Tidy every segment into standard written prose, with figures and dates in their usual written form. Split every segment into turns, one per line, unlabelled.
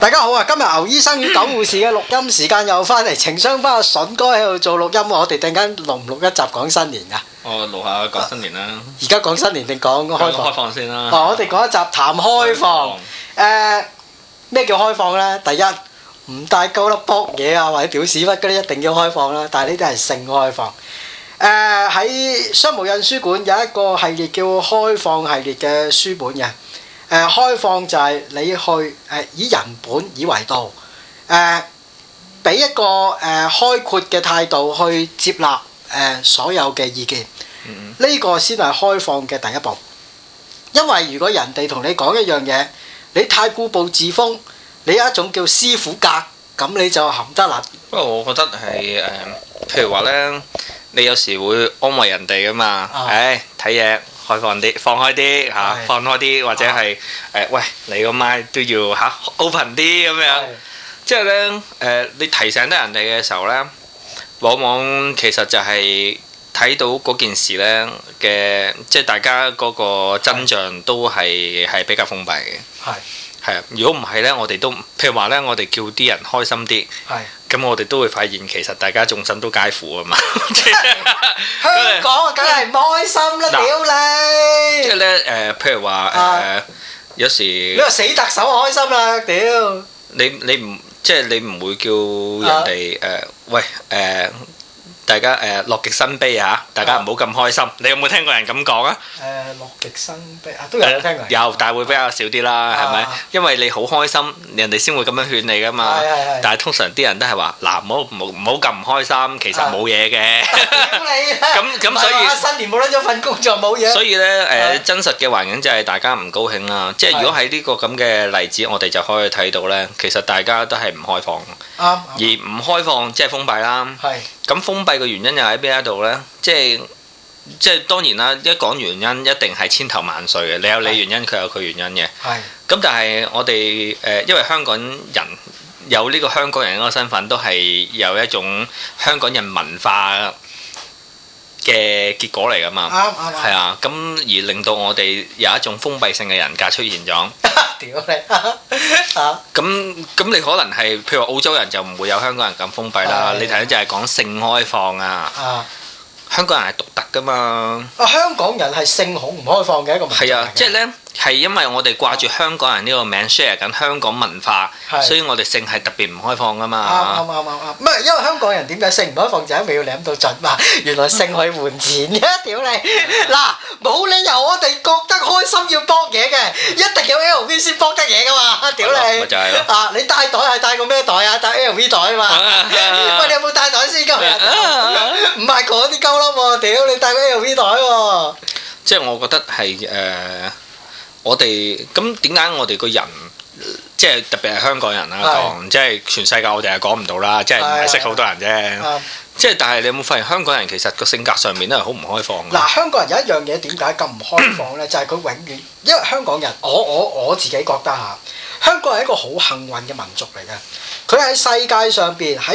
大家好啊！今日牛醫生與狗護士嘅錄音時間又翻嚟，情商翻阿筍哥喺度做錄音，我哋突然間錄唔錄一集講新年噶？
我錄下講新年啦。
而家講新年定講開放？
開放先啦。
我哋講一集談開放。咩叫開放呢？第一，唔帶鳩粒卜嘢啊，或者屌屎忽嗰啲一定要開放啦。但係呢啲係性開放。喺商務印書館有一個系列叫開放系列嘅書本嘅。開放就係你去以人本以為道，俾一個開闊嘅態度去接納所有嘅意見，呢個先係開放嘅第一步。因為如果人哋同你講一樣嘢，你太固步自封，你有一種叫師傅格，咁你就含得啦。
不過我覺得係譬如話呢，你有時會安慰人哋噶嘛，睇嘢。開放啲，放開啲嚇，放開啲，或者係喂，你個麥都要嚇 open 啲咁樣。即係咧你提醒得人哋嘅時候咧，往往其實就係睇到嗰件事咧嘅，即係大家嗰個真相都係比較封閉嘅。係啊，如果唔係咧，我哋都譬如話咧，我哋叫啲人開心啲。咁我哋都會發現其實大家眾生都皆苦啊嘛。
香港啊，梗係唔開心啦，屌你！
即係咧譬如話有時
你話死特首開心啦，屌！
你唔即係你唔會叫人哋喂大家樂極生悲嚇，大家唔好咁開心。你有冇聽過人咁講啊？
樂極生悲都有聽過。
有，但係會比較少啲啦，係咪？因為你好開心，人哋先會咁樣勸你噶嘛。但係通常啲人都係話嗱，唔好咁唔開心，其實冇嘢嘅。咁所以
新年冇得咗份工作冇嘢。
所以咧真實嘅環境就係大家唔高興啦。即係如果喺呢個咁嘅例子，我哋就可以睇到咧，其實大家都係唔開放。而唔開放即係封閉啦。咁封閉嘅原因又喺邊一度呢？即係當然啦，一講原因一定係千頭萬緒嘅。你有你原因，佢有佢原因嘅。咁但係我哋因為香港人有呢個香港人嗰個身份，都係有一種香港人文化嘅結果嚟㗎嘛。係啊，咁而令到我哋有一種封閉性嘅人格出現咗。
屌你！
咁你可能係譬如話澳洲人就唔會有香港人咁封閉啦。你頭先就係講性開放啊。香港人係獨特噶嘛。
香港人係性好唔開放嘅一個問題。
係啊，即係咧係因為我哋掛住香港人呢個名 share 緊香港文化，所以我哋性係特別唔開放噶嘛。
啱。唔係因為香港人點解性唔開放就係因為要舐到盡嘛。原來性可以換錢嘅，屌你！嗱，冇理由我哋覺得開心要搏嘢嘅，一定有 LV 先搏得嘢噶嘛，屌你！
咪就係咯。
你帶袋係帶個咩袋啊？帶 LV 袋啊嘛。喂，你有冇帶袋先今日？唔係嗰啲鳩咯喎，屌你帶個 LV 袋喎。
即係我覺得係我哋咁點解我哋個人即係特別係香港人啦講，即係全世界我哋係講唔到啦，即係唔係識好多人啫。即係但係你有冇發現香港人其實個性格上面都係好唔開放？
嗱，香港人有一樣嘢點解咁唔開放呢？就係佢永遠，因為香港人，我自己覺得嚇，香港係一個好幸運嘅民族嚟嘅。佢喺世界上邊喺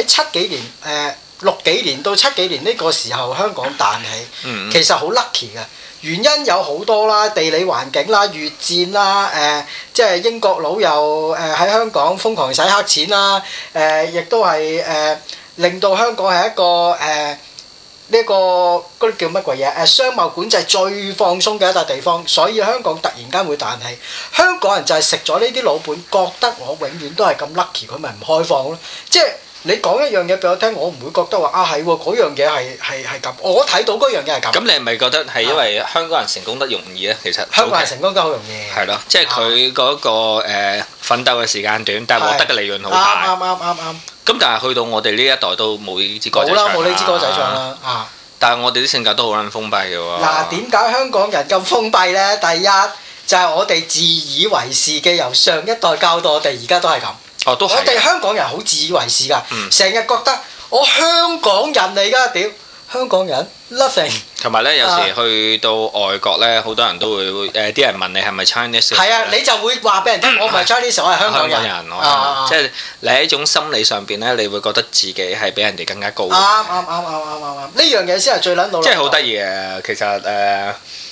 60幾年到70幾年呢個時候，香港彈起，其實好 lucky 嘅。原因有好多啦，地理環境啦、越戰啦，即係英國佬又喺香港瘋狂洗黑錢啦，亦都係令到香港係一個呢個嗰啲叫乜鬼嘢？商貿管制最放鬆嘅一笪地方，所以香港突然間會彈起。香港人就係食咗呢啲老本，覺得我永遠都係咁 lucky，佢咪唔開放咯？即係。你講一樣嘢俾我聽，我唔會覺得話係喎，嗰樣嘢係咁。我睇到嗰樣嘢係咁。咁
你係咪覺得係因為香港人成功得容易咧？其實
香港人成功得好容易。
係咯，即係佢嗰個奮鬥嘅時間短，但係獲得嘅利潤好大。
啱。
咁但係去到我哋呢一代都冇呢支歌仔唱啦。
冇呢支歌仔唱啦。
但係我哋啲性格都好撚封閉嘅喎。
嗱，點解香港人咁封閉咧？第一就係我哋自以為是嘅，由上一代教到我哋，而家都係咁。我哋香港人好自以為是㗎，成日覺得我香港人嚟㗎，屌香港人 nothing。同埋咧，有時去到外國咧，好多人都會啲人問你係咪 Chinese。係啊，你就會話俾人聽，我唔係 Chinese，我係香港人。即係你喺一種心理上邊咧，你會覺得自己係比人哋更加高。啱。呢樣嘢先係最撚到。即係好得意嘅，其實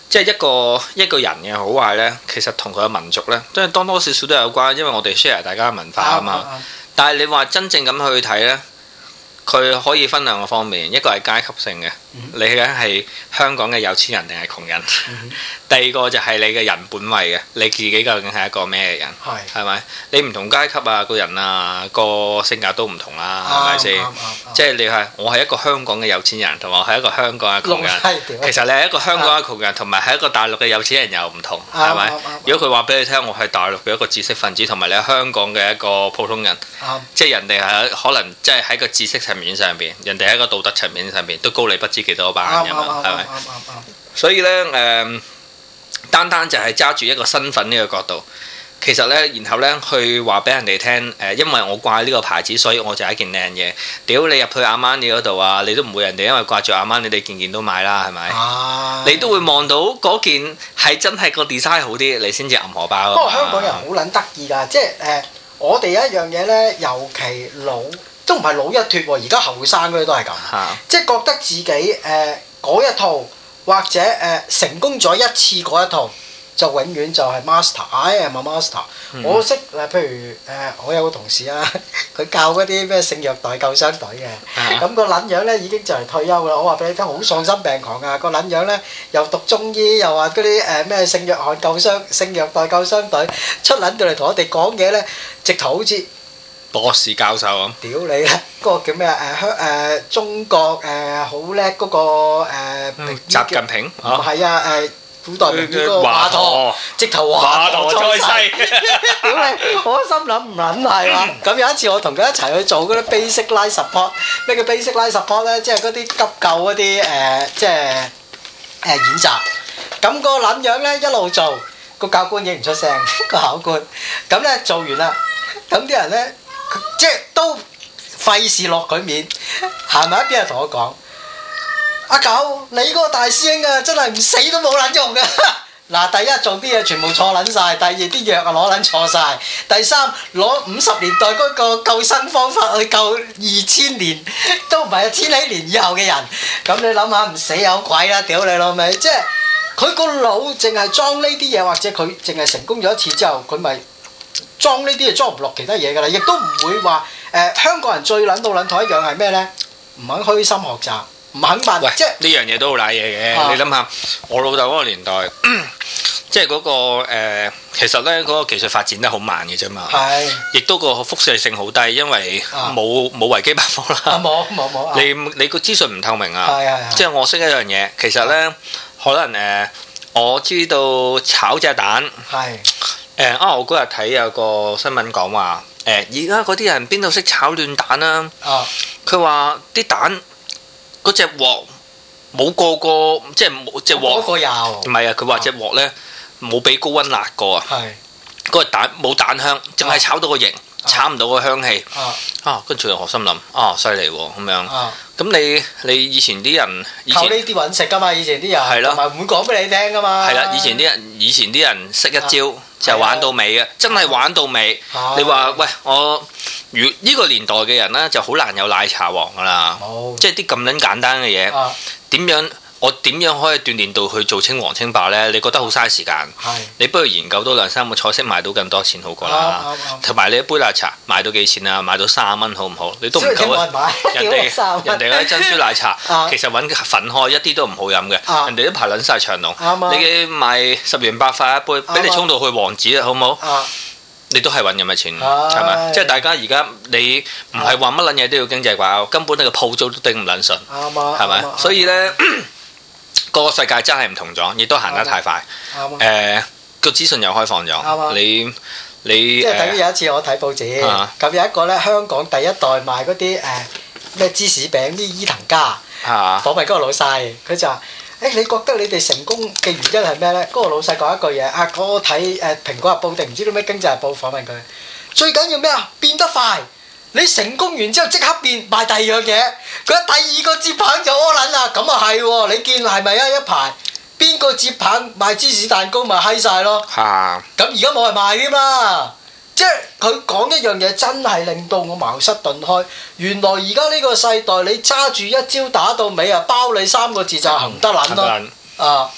即係一個人嘅好壞咧，其實同佢嘅民族咧，即係多多少少都有關，因為我哋 share 大家嘅文化啊嘛。但係你話真正咁去睇咧，佢可以分兩個方面，一個係階級性嘅，你係香港嘅有錢人定係窮人？第二個就係你嘅人本位嘅，你自己究竟係一個咩人？係咪？你唔同階級啊，個人啊，個性格都唔同啦，係咪先？即係你係我係一個香港嘅有錢人，同埋我係一個香港嘅窮人。其實你係一個香港嘅窮人，同埋係一個大陸嘅有錢人又唔同，係咪？如果佢話俾你聽，我係大陸嘅一個知識分子，同埋你係香港嘅一個普通人，即係人哋係可能即係喺個知識層面上邊，人哋喺個道德層面上邊都高你不知幾多班咁樣，係咪？所以咧單單就係揸住一個身份呢個角度，其實呢，然後呢，去話俾人哋聽，因為我掛呢個牌子，所以我就係一件靚嘢。屌你入去阿瑪尼嗰度啊，你都唔會人哋因為掛住阿瑪尼，你件件都買啦，係咪？你都會望到嗰件係真係個 design 好啲，你先至揞荷包。
不過香港人好撚得意㗎，即係我哋有一樣嘢呢，尤其都唔係老一脫喎，而家後生嗰啲都係咁，即係覺得自己嗰一套。或者成功咗一次嗰一套，就永遠就係 master，係咪 master？我識譬如我有個同事啊，佢教嗰啲咩性虐待救傷隊嘅，咁個撚樣咧已經就嚟退休啦。我話俾你聽，好喪心病狂啊！個撚樣咧又讀中醫，又話嗰啲咩性虐待救傷隊出撚到嚟同我哋講嘢咧，直頭好似
博士教授咁。
屌你啦！嗰個叫咩中國好叻嗰個
習近平
唔係古代名醫嗰個華佗，直頭華佗再世。屌你！我心諗唔撚係嘛？咁有一次我同佢一齊去做嗰啲 basic life support， 咩叫 basic life support 咧？即係嗰啲急救嗰啲即係演習。咁個撚樣咧一路做，個教官已經唔出聲，個考官咁咧做完啦，咁啲人咧即係都費事落佢面，行埋一邊就同我講。阿九，你嗰個大師兄啊，真係唔死都冇撚用㗎！嗱，第一做啲嘢全部錯撚晒，第二啲藥啊攞撚錯晒，第三攞50年代嗰個救生方法去救2000年，都唔係1000幾年以後嘅人。咁你諗下，唔死有鬼啦！屌你老味，即係佢個腦淨係裝呢啲嘢，或者佢淨係成功咗一次之後，佢咪裝呢啲嘢裝唔落其他嘢㗎啦，亦都唔會話香港人最撚到撚台一樣係咩呢？唔肯虛心學習。唔肯辦，
即係呢樣嘢都好賴嘢嘅。你諗下，我老豆嗰個年代，即係嗰個其實咧嗰個技術發展得好慢嘅啫嘛。係。亦都個輻射性好低，因為冇維基百科啦。冇。你個資訊唔透明啊。係。即係我識一樣嘢，其實咧可能我知道炒隻蛋。係。我嗰日睇有個新聞講話，而家嗰啲人邊度識炒亂蛋啊？佢話啲蛋。嗰隻鑊冇個個即係冇隻鑊，唔係啊！佢話隻鑊咧冇俾高溫辣過啊！嗰個蛋冇蛋香，淨係炒到個型，炒唔到個香氣。跟住我心諗犀利喎咁樣。咁你以前啲人靠呢啲揾食㗎嘛？以前啲人係咯，同埋唔會講俾你聽㗎嘛。係啦，以前啲人識一招就玩到尾嘅，真係玩到尾。你話喂呢個年代嘅人咧就好難有奶茶王㗎啦，即係啲咁撚簡單嘅嘢，我點樣可以鍛鍊到去做青黃清白呢？你覺得好嘥時間，你不如研究多2-3個菜式賣到更多錢好過啦。同埋你一杯奶茶賣到幾錢啊？賣到30蚊好唔好？你都唔夠啊！人哋嗰啲珍珠奶茶其實揾粉開一啲都唔好飲嘅，人哋都排撚晒長龍。你賣10元8塊一杯，俾你衝到去王子啦，好唔好？你都係揾咁嘅錢，係咪？即係大家而家你唔係話乜撚嘢都要經濟掛鈎，根本你個鋪租都頂唔撚順，係咪？所以呢，個世界真係唔同咗，亦都行得太快。個資訊又開放咗，你即係等於有一次我睇報紙，咁有一個呢香港第一代賣嗰啲咩芝士餅啲伊藤家，訪問嗰個老細，佢就話。你覺得你哋成功嘅原因係咩呢？嗰個老細講一句嘢，嗰個睇蘋果日報定唔知啲咩經濟日報訪問佢，最緊要咩啊？變得快！你成功完之後即刻變賣第二樣嘢，佢第二個接棒就屙撚啦！咁啊係喎，你見係咪啊？一排邊個接棒賣芝士蛋糕咪閪晒咯？咁而家冇人賣添啦！即係佢講一樣嘢，真係令到我茅塞頓開。原來而家呢個世代，你揸住一招打到尾啊，包你3個字就行得撚咯。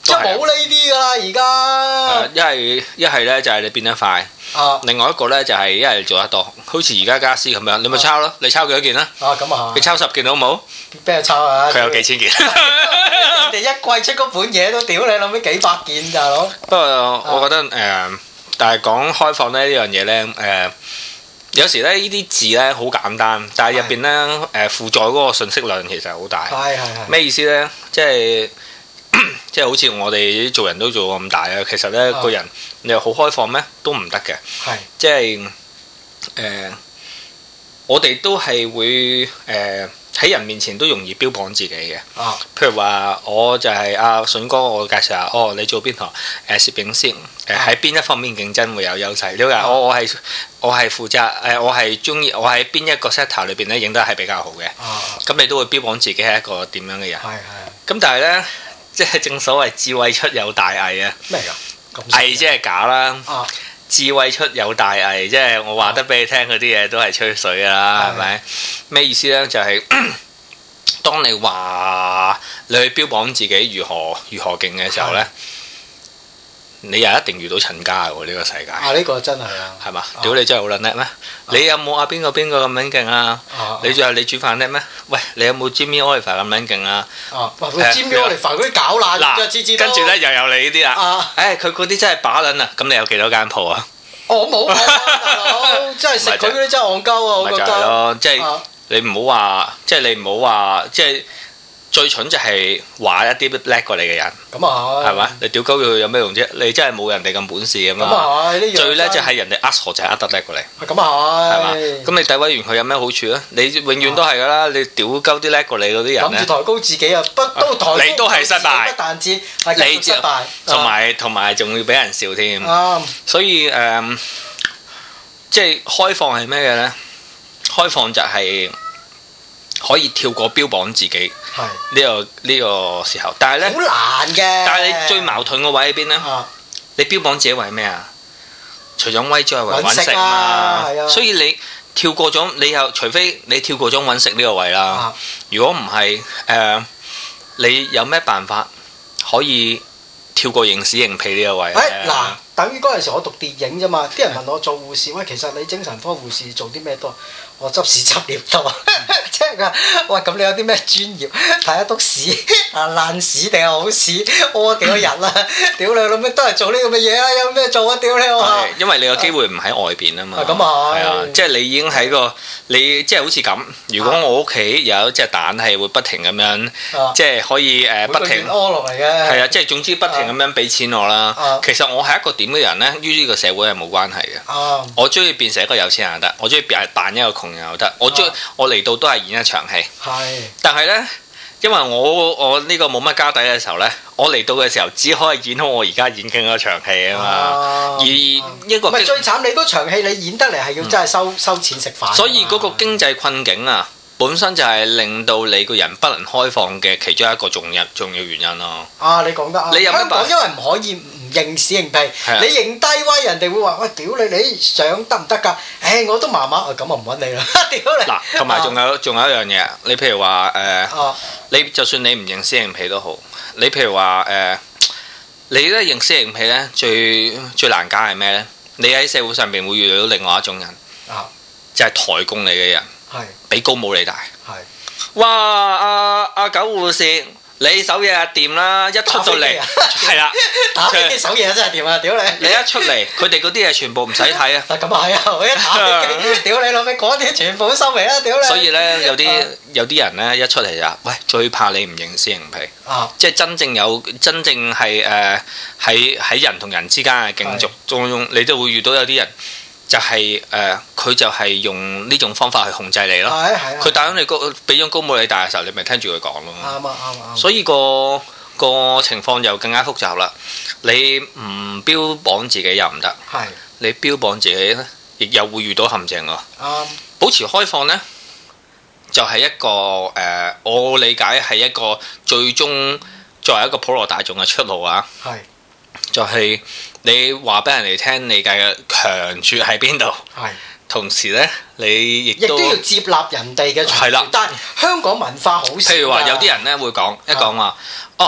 即係冇呢啲㗎啦，而家。
一係咧就係你變得快。另外一個咧就係一係做得多，好似而家家私咁樣，你咪抄咯，你抄幾多件啊？
咁啊，
你抄10件好冇？
邊個抄啊？
佢有幾千件。
人哋一季出嗰本嘢都屌你，諗起幾百件大佬。
不過我覺得但係講開放咧呢樣嘢咧有時咧呢啲字咧好簡單，但係入邊咧附載嗰個信息量其實好大。係。咩意思咧？即係好似我哋做人都做咁大啊！其實咧個人你又好開放咩？都唔得嘅。係。即係我哋都係會喺人面前都容易標榜自己嘅。譬如話我就係阿筍哥，我介紹下，你做邊行？攝影師，喺邊一方面競爭會有優勢？了解？我係負責我係中意我喺邊一個 sector 裏邊咧影得係比較好嘅。咁你都會標榜自己係一個點樣嘅人？咁但係咧。即係正所謂智慧出有大偽啊！
咩㗎？
偽即係假啦。智慧出有大偽，即係我話得俾你聽嗰啲嘢都係吹水㗎啦，係咪？咩意思咧？就係當你話你去標榜自己如何勁嘅時候咧，你又一定遇到陳家喎呢個世界。呢個真係啊，係嘛？屌你真係好撚叻咩？你有冇邊個咁撚勁啊？你仲有你煮飯叻咩？喂，你有冇 Jimmy Oliver 咁撚勁啊
？Jimmy Oliver 嗰啲搞爛㗎，
跟住咧又有你呢啲啦。佢嗰啲真係把撚啊！咁你有幾多間鋪啊？
我冇啊，大佬，真係食佢嗰啲真係戇鳩啊！我覺得。咪就係咯，
即係你唔好話，即係你唔好話，即係。最蠢就係話一啲叻過你嘅人，咁啊係咪？你屌鳩佢有咩用啫？你真係冇人哋咁本事咁嘛？咁啊係，最叻就係人哋呃傻就係呃得叻過你。咁啊係，係嘛？咁你詆毀完佢有咩好處啊？你永遠都係㗎啦！你屌鳩啲叻過你嗰啲人
諗住抬高自己啊，都抬高
你都係失敗，
不但止係失敗，
同埋仲要俾人笑添。所以即係開放係咩嘅咧？開放就係可以跳過標榜自己呢個時候，但係咧好
難嘅。
但係你最矛盾個位喺邊咧？你標榜自己為咩啊？除咗威之外，為揾食啊嘛。所以你跳過咗，你又除非你跳過咗揾食呢個位啦。如果唔係你有咩辦法可以跳過認屎認屁呢個位？
嗱，等於嗰陣時我讀電影啫嘛，啲人問我做護士，喂，其實你精神科護士做啲咩多？我執屎執尿多，即係佢喂，咁你有啲咩專業？睇一篤屎爛屎定係好屎？屙幾多日啦？屌你老味都係做呢咁嘅嘢啦，有咩做啊？屌你我！
因為你個機會唔喺外邊啊嘛。
咁啊係。係啊，
即係你已經喺個你即係好似咁。如果我屋企有隻蛋係會不停咁樣，即係可以不停
屙落嚟嘅。
係啊，即係總之不停咁樣俾錢我啦。其實我係一個點嘅人咧，於呢個社會係冇關係嘅。我中意變成一個有錢人又得，我中意扮一個窮人又得。我嚟到都係演一場戲。但係呢，因為我呢個冇乜家底嘅時候呢，我嚟到嘅時候只可以演好我而家演緊嗰場戲啊嘛。而一個
最慘，你嗰場戲你演得嚟係要真係收錢食飯。
所以嗰個經濟困境啊，本身就係令到你個人不能開放嘅其中一個重要原因咯。
你講得啱。香港因為唔可以認屎認屁，你認低威，人哋會話喂，屌你想得唔得㗎？我都麻麻，咁我唔揾你啦，屌你！
嗱，同埋仲有一樣嘢，你譬如話你就算你唔認屎認屁都好，你譬如話你咧認屎認屁咧，最難搞係咩咧？你喺社會上邊會遇到另外一種人，就係抬供你嘅人，比高冇你大。哇！阿九護士。你手嘢啊掂啦，一出到嚟係啦，
打飛機手嘢真係掂啊！屌你！
你一出嚟，佢哋嗰啲嘢全部唔使睇啊！
咁啊係啊！我一打飛機，屌你老味，嗰啲全部都收皮啦！屌你！
所以咧，有啲人咧一出嚟就喂，最怕你唔認屎認屁，即係真正係喺人同人之間嘅競逐中，你都會遇到有啲人。就係佢就係用呢種方法去控制你咯。佢帶咗你俾咗高帽你戴嘅時候，你咪聽住佢講咯。啱。所以個情況就更加複雜啦。你唔標榜自己又唔得，你標榜自己咧，亦又會遇到陷阱喎。保持開放呢，就係一個我理解係一個最終作為一個普羅大眾嘅出路啊。就係你話俾人哋聽，你嘅強處喺邊度？同時咧，你亦都
要接納人哋嘅長處。但係香港文化好少。
譬如話有啲人咧會講一講話，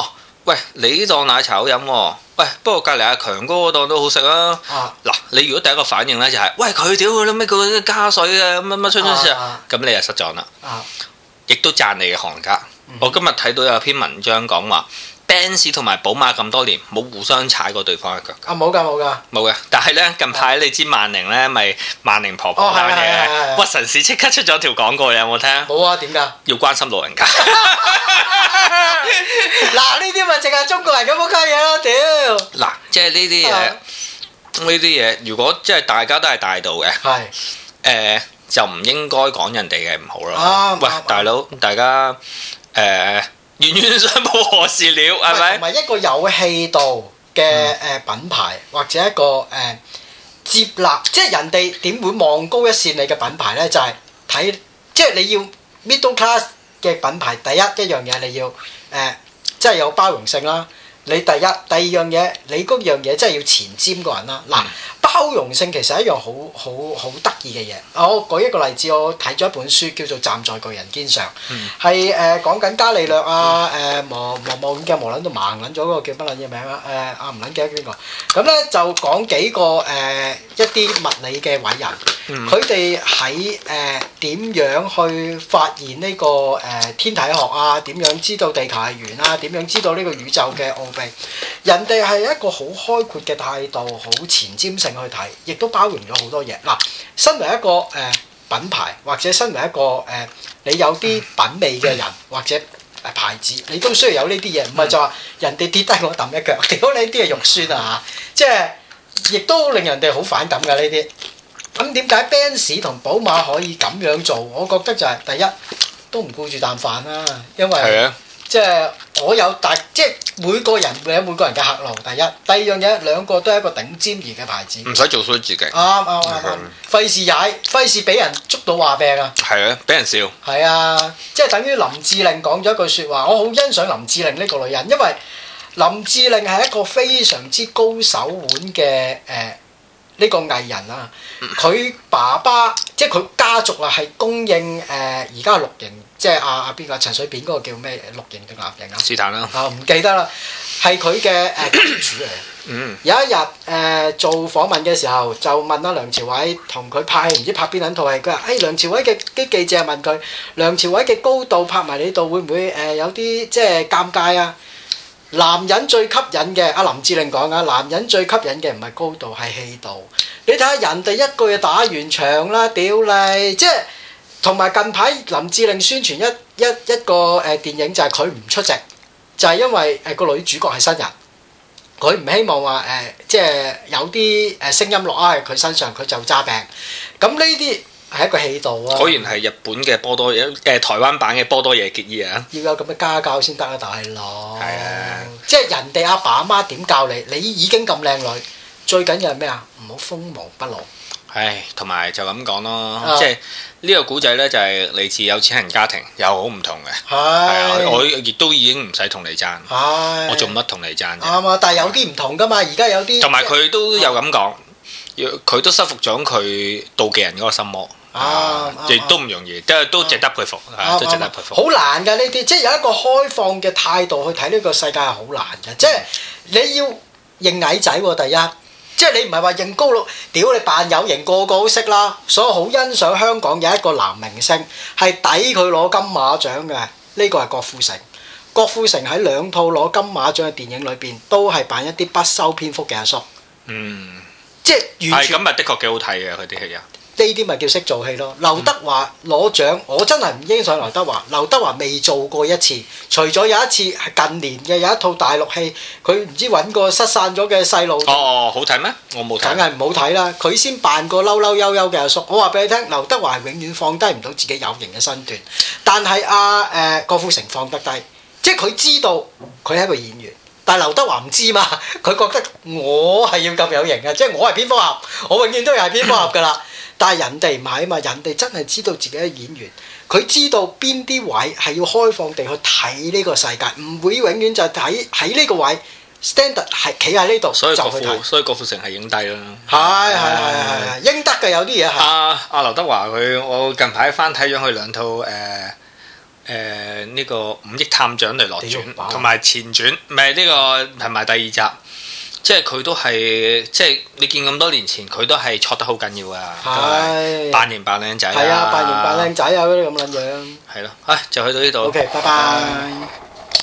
喂，你呢檔奶茶好飲喎，喂，不過隔離阿強哥嗰檔都好食啊。嗱，你如果第一個反應咧就係，喂，佢屌佢咩佢加水啊乜乜春事啊，咁你就失狀啦。亦都讚你嘅行家。我今日睇到有篇文章講話，Benz 同埋寶馬咁多年冇互相踩過對方一腳。
冇㗎。冇嘅，
但係咧近排你知萬寧咧咪萬寧婆婆單嘢，屈臣氏即刻出咗條廣告，你有冇聽？
冇啊，點㗎？
要關心老人家。
嗱，呢啲咪淨係中國人咁撲街嘢咯，屌！
嗱，即係呢啲嘢，如果即係大家都係大度嘅，就唔應該講人哋嘅唔好啦。喂，大佬，大家冤冤相報何時了，係咪？
同埋一個有氣度嘅品牌，或者一個接納，即係人哋點會望高一線你嘅品牌呢？就係睇，即係你要 middle class 嘅品牌，第一樣嘢你要即係有包容性啦。你第二樣嘢，你嗰樣嘢真係要前瞻個人啦。嗱，包容性其實係一樣好得意嘅嘢。我舉一個例子，我睇咗一本書叫做《站在巨人肩上》，係講緊伽利略啊，望遠鏡望撚到盲撚咗嗰個叫乜撚嘢名啊？唔撚記得邊個。咁咧就講幾個一啲物理嘅偉人，佢哋喺點樣去發現呢個天體學啊？點樣知道地球係圓啊？點樣知道呢個宇宙嘅奧？人哋係一個好開闊嘅態度，好前瞻性去睇，亦都包容咗好多嘢。嗱，身為一個品牌，或者身為一個你有啲品味嘅人或者牌子，你都需要有呢啲嘢，唔係就話人哋跌低我揼一腳，屌呢啲係肉酸啊！即係亦都令人哋好反感㗎呢啲。咁點解 Benz 同寶馬可以咁樣做？我覺得就係第一都唔顧住啖飯啦，因為即係我有即係每個人會有每個人嘅客路。第一，第二樣嘢，兩個都係一個頂尖兒嘅牌子，
唔使做衰自己。
啱，費事踩，費事俾人捉到話病啊！
係啊，俾人笑。係
啊，即係等於林志玲講咗一句説話，我好欣賞林志玲呢個女人，因為林志玲係一個非常之高手腕嘅呢個藝人啊。佢爸爸即係佢家族啊，係供應而家綠營。即係邊個陳水扁嗰個叫咩綠營定藍營啊？是但啦。唔記得啦，係佢嘅主嚟嘅。有一日做訪問嘅時候，就問梁朝偉同佢拍戲，唔知拍邊撚套戲。佢話：梁朝偉嘅啲記者問佢，梁朝偉嘅高度拍埋你度會唔會有啲即係尷尬啊？男人最吸引嘅，阿林志玲講啊，男人最吸引嘅唔係高度係氣度。你睇下人哋一句就打完場啦，屌你！即係。同埋近排林志玲宣傳一個電影就係佢唔出席，就係因為個女主角係新人，佢唔希望話即係有啲聲音落喺佢身上，佢就揸病。咁呢啲係一個氣度啊！果然係日本嘅波多野台灣版嘅波多野結衣啊！要有咁嘅家教先得啊，大佬！係啊！即係人哋阿爸阿媽點教你，你已經咁靚女，最緊要係咩啊？唔好鋒芒不露。唉，同埋就咁講咯，即係呢個古仔呢，就係嚟自有錢人家庭，又好唔同嘅。係啊，我亦都已經唔使同你爭，我做乜同你爭啫？啱啊，但係有啲唔同噶嘛，而家有啲同埋佢都有咁講，佢都收服咗佢妒忌人嗰個心魔，亦都唔容易，都值得佩服，都值得佩服。好難㗎呢啲，即係有一個開放嘅態度去睇呢個世界係好難嘅，即係你要認矮仔喎，第一。即係你唔係話認高佬，屌你扮有型個個都識啦，所以好欣賞香港有一個男明星係抵佢攞金馬獎嘅，呢個係郭富城。郭富城喺2套攞金馬獎嘅電影裏邊，都係扮一啲不修邊幅嘅阿叔。即係完全係咁，咪的確幾好睇嘅佢啲戲啊！呢啲咪叫識做戲咯。劉德華攞獎，我真係唔欣賞劉德華。劉德華未做過一次，除咗有一次係近年嘅有一套大陸戲，佢唔知揾個失散咗嘅細路。好睇咩？我冇睇。梗係唔好睇啦！佢先扮個嬲嬲悠悠嘅阿叔。我話俾你聽，劉德華係永遠放低唔到自己有型嘅身段，但係郭富城放得低，即係佢知道佢係一個演員。但係劉德華唔知嘛，佢覺得我係要咁有型嘅，即係我係蝙蝠俠，我永遠都係蝙蝠俠㗎啦。但係人哋唔係啊嘛，人哋真係知道自己係演員，佢知道邊啲位係要開放地去睇呢個世界，唔會永遠就睇喺呢個位 standard 係企喺呢度就去睇。所以郭富城係影帝啦。係應得嘅有啲嘢係。阿劉德華我近排翻睇咗佢2套
呢個《5億探長雷洛傳》同埋前傳，唔係呢個同埋第2集。即係佢都係，即係你見咁多年前，佢都係錯得好緊要啊！係扮型扮靚仔啊！
係啊，扮型扮靚仔啊嗰啲咁撚樣。
係咯，就去到呢度。
OK，拜拜。